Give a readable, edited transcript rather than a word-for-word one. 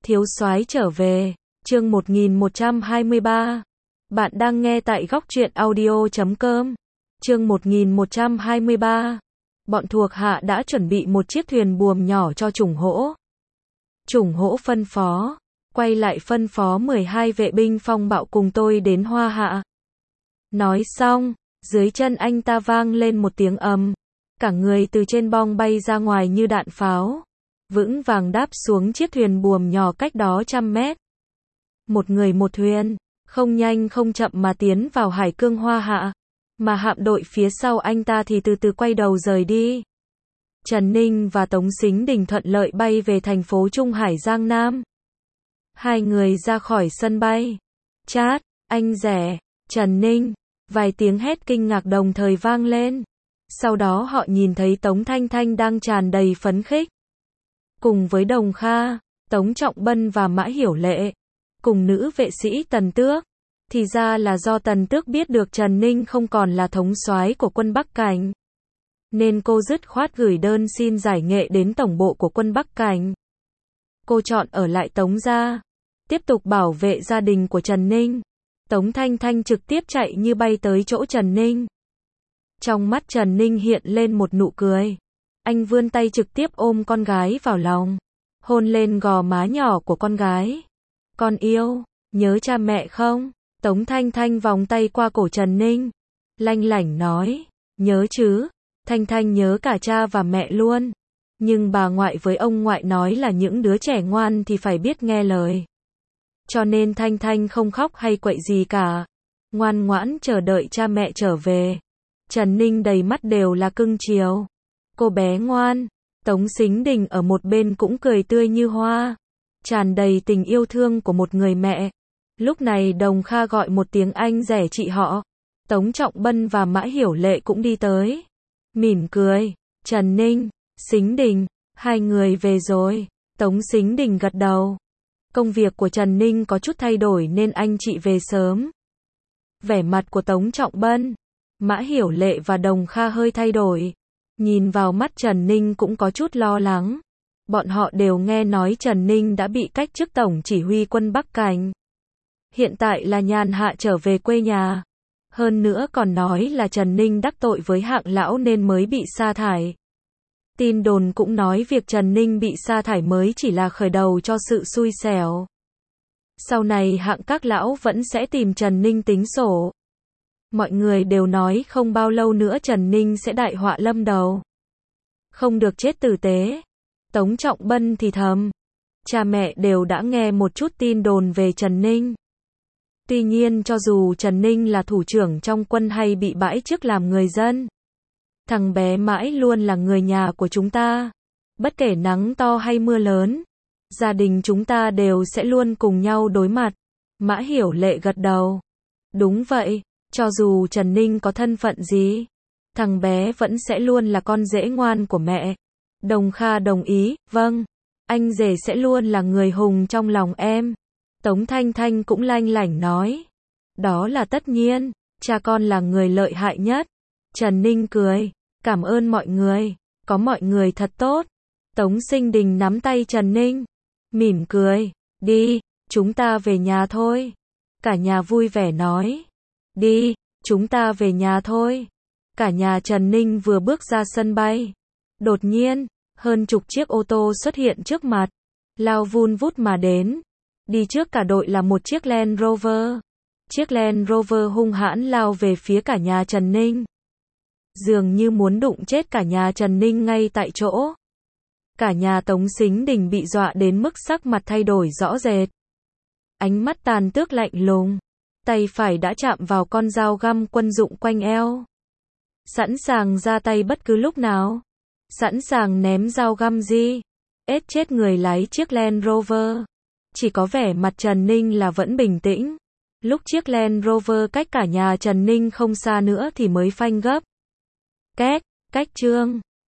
Thiếu soái trở về, chương 1123. Bạn đang nghe tại góc truyện audio.com. Chương 1123. Bọn thuộc hạ đã chuẩn bị một chiếc thuyền buồm nhỏ cho Trùng Hỗ. Trùng Hỗ phân phó, quay lại phân phó 12 vệ binh phong bạo cùng tôi đến Hoa Hạ. Nói xong, dưới chân anh ta vang lên một tiếng ầm, cả người từ trên bong bay ra ngoài như đạn pháo, vững vàng đáp xuống chiếc thuyền buồm nhỏ cách đó 100 mét. Một người một thuyền, không nhanh không chậm mà tiến vào hải cương Hoa Hạ, mà hạm đội phía sau anh ta thì từ từ quay đầu rời đi. Trần Ninh và Tống Sính Đình thuận lợi bay về thành phố Trung Hải Giang Nam. Hai người ra khỏi sân bay. Chát, anh rẻ, Trần Ninh, vài tiếng hét kinh ngạc đồng thời vang lên. Sau đó họ nhìn thấy Tống Thanh Thanh đang tràn đầy phấn khích. Cùng với Đồng Kha, Tống Trọng Bân và Mã Hiểu Lệ, cùng nữ vệ sĩ Tần Tước. Thì ra là do Tần Tước biết được Trần Ninh không còn là thống soái của quân Bắc Cảnh, nên cô dứt khoát gửi đơn xin giải nghệ đến tổng bộ của quân Bắc Cảnh. Cô chọn ở lại Tống gia, tiếp tục bảo vệ gia đình của Trần Ninh. Tống Thanh Thanh trực tiếp chạy như bay tới chỗ Trần Ninh. Trong mắt Trần Ninh hiện lên một nụ cười. Anh vươn tay trực tiếp ôm con gái vào lòng, hôn lên gò má nhỏ của con gái. Con yêu, nhớ cha mẹ không? Tống Thanh Thanh vòng tay qua cổ Trần Ninh, lanh lảnh nói, nhớ chứ, Thanh Thanh nhớ cả cha và mẹ luôn. Nhưng bà ngoại với ông ngoại nói là những đứa trẻ ngoan thì phải biết nghe lời. Cho nên Thanh Thanh không khóc hay quậy gì cả, ngoan ngoãn chờ đợi cha mẹ trở về. Trần Ninh đầy mắt đều là cưng chiều. Cô bé ngoan. Tống Sính Đình ở một bên cũng cười tươi như hoa, tràn đầy tình yêu thương của một người mẹ. Lúc này Đồng Kha gọi một tiếng anh rẻ chị họ. Tống Trọng Bân và Mã Hiểu Lệ cũng đi tới. Mỉm cười, Trần Ninh, Sính Đình, hai người về rồi. Tống Sính Đình gật đầu. Công việc của Trần Ninh có chút thay đổi nên anh chị về sớm. Vẻ mặt của Tống Trọng Bân, Mã Hiểu Lệ và Đồng Kha hơi thay đổi. Nhìn vào mắt Trần Ninh cũng có chút lo lắng. Bọn họ đều nghe nói Trần Ninh đã bị cách chức tổng chỉ huy quân Bắc Cảnh. Hiện tại là nhàn hạ trở về quê nhà. Hơn nữa còn nói là Trần Ninh đắc tội với Hạng lão nên mới bị sa thải. Tin đồn cũng nói việc Trần Ninh bị sa thải mới chỉ là khởi đầu cho sự xui xẻo. Sau này Hạng các lão vẫn sẽ tìm Trần Ninh tính sổ. Mọi người đều nói không bao lâu nữa Trần Ninh sẽ đại họa lâm đầu. Không được chết tử tế. Tống Trọng Bân thì thầm. Cha mẹ đều đã nghe một chút tin đồn về Trần Ninh. Tuy nhiên cho dù Trần Ninh là thủ trưởng trong quân hay bị bãi chức làm người dân, thằng bé mãi luôn là người nhà của chúng ta. Bất kể nắng to hay mưa lớn, gia đình chúng ta đều sẽ luôn cùng nhau đối mặt. Mã Hiểu Lệ gật đầu. Đúng vậy, cho dù Trần Ninh có thân phận gì, thằng bé vẫn sẽ luôn là con rể ngoan của mẹ. Đồng Kha đồng ý, vâng, anh rể sẽ luôn là người hùng trong lòng em. Tống Thanh Thanh cũng lanh lảnh nói. Đó là tất nhiên, cha con là người lợi hại nhất. Trần Ninh cười, cảm ơn mọi người, có mọi người thật tốt. Tống Sính Đình nắm tay Trần Ninh, mỉm cười, đi, chúng ta về nhà thôi. Cả nhà vui vẻ nói, đi, chúng ta về nhà thôi. Cả nhà Trần Ninh vừa bước ra sân bay. Đột nhiên, hơn chục chiếc ô tô xuất hiện trước mặt, lao vun vút mà đến. Đi trước cả đội là một chiếc Land Rover. Chiếc Land Rover hung hãn lao về phía cả nhà Trần Ninh. Dường như muốn đụng chết cả nhà Trần Ninh ngay tại chỗ. Cả nhà Tống Sính Đình bị dọa đến mức sắc mặt thay đổi rõ rệt. Ánh mắt Tàn Tước lạnh lùng. Tay phải đã chạm vào con dao găm quân dụng quanh eo. Sẵn sàng ra tay bất cứ lúc nào. Sẵn sàng ném dao găm gì. Ết chết người lái chiếc Land Rover. Chỉ có vẻ mặt Trần Ninh là vẫn bình tĩnh. Lúc chiếc Land Rover cách cả nhà Trần Ninh không xa nữa thì mới phanh gấp. Két, cách trương.